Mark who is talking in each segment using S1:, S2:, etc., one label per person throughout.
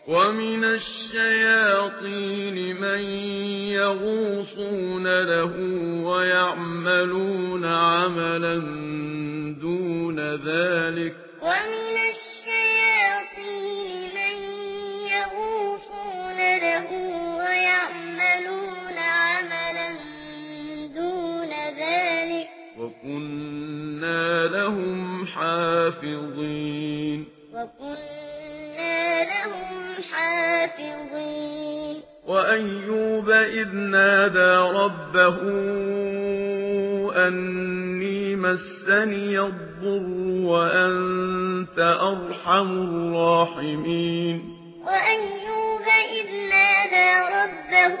S1: ومن الشياطين من يغوصون له ويعملون عملا دون ذلك
S2: ومن الشياطين من يغوصون له ويعملون عملا دون ذلك
S1: وكنا لهم حافظين وأيوب إذ نادى ربه أني مسني الضر وأنت أرحم الراحمين
S2: وأيوب إذ نادى ربه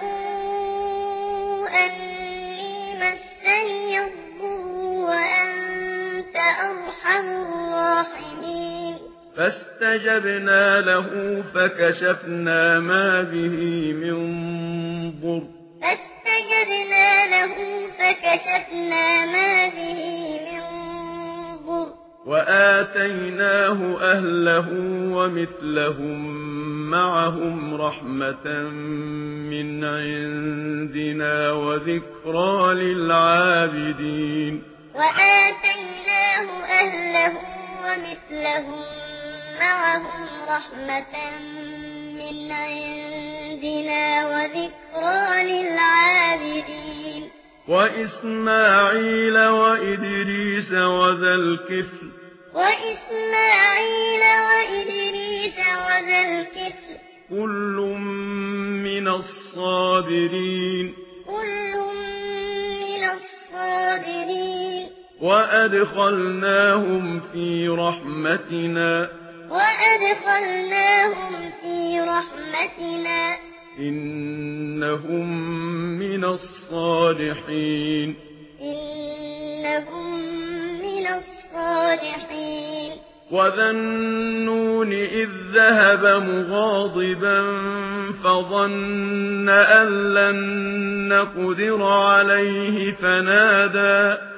S2: أني مسني الضر وأنت أرحم الراحمين
S1: فاستجبنا له فكشفنا ما به من ضر وآتيناه أهله ومثلهم معهم رحمة من عندنا وذكرى للعابدين
S2: وآتيناه أهله ومثلهم معهم رحمة من عندنا وذكرى للعابدين
S1: وإسماعيل وإدريس وذا الكفل كل من الصابرين وأدخلناهم في رحمتنا إنهم من الصالحين وذا النون إذ ذهب مغاضبا فظن أن لن نقدر عليه فنادى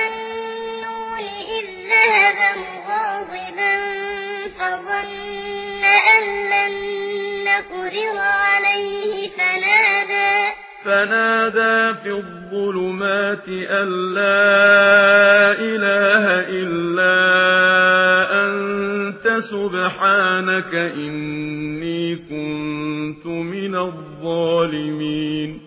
S1: في الظلمات أن لا إله إلا أنت سبحانك إني كنت من الظالمين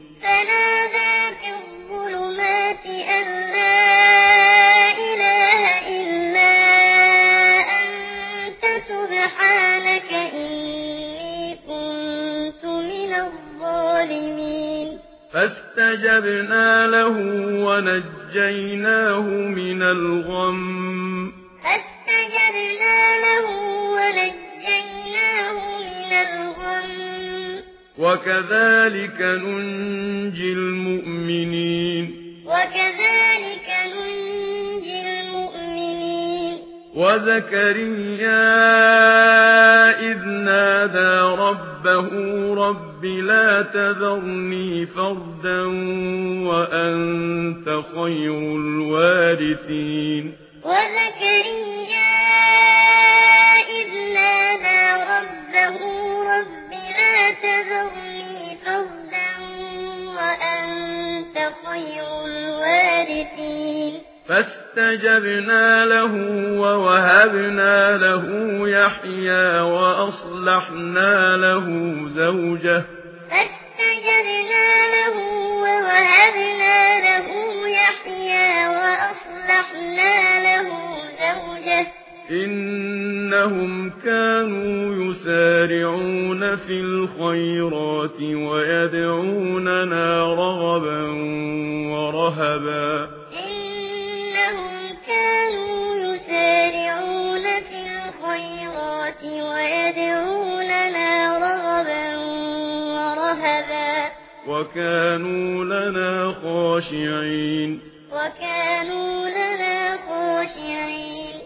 S1: فاستجبنا له ونجيناه من الغم وكذلك ننجي المؤمنين وزكريا إذ نادى ربه رب لا تذرني فردا وأنت خير الوارثين فاستجبنا له ووهبنا له يحيى وأصلحنا له زوجه إنهم كانوا يسارعون في الخيرات ويدعوننا رغبا ورهبا وكانوا لنا خاشعين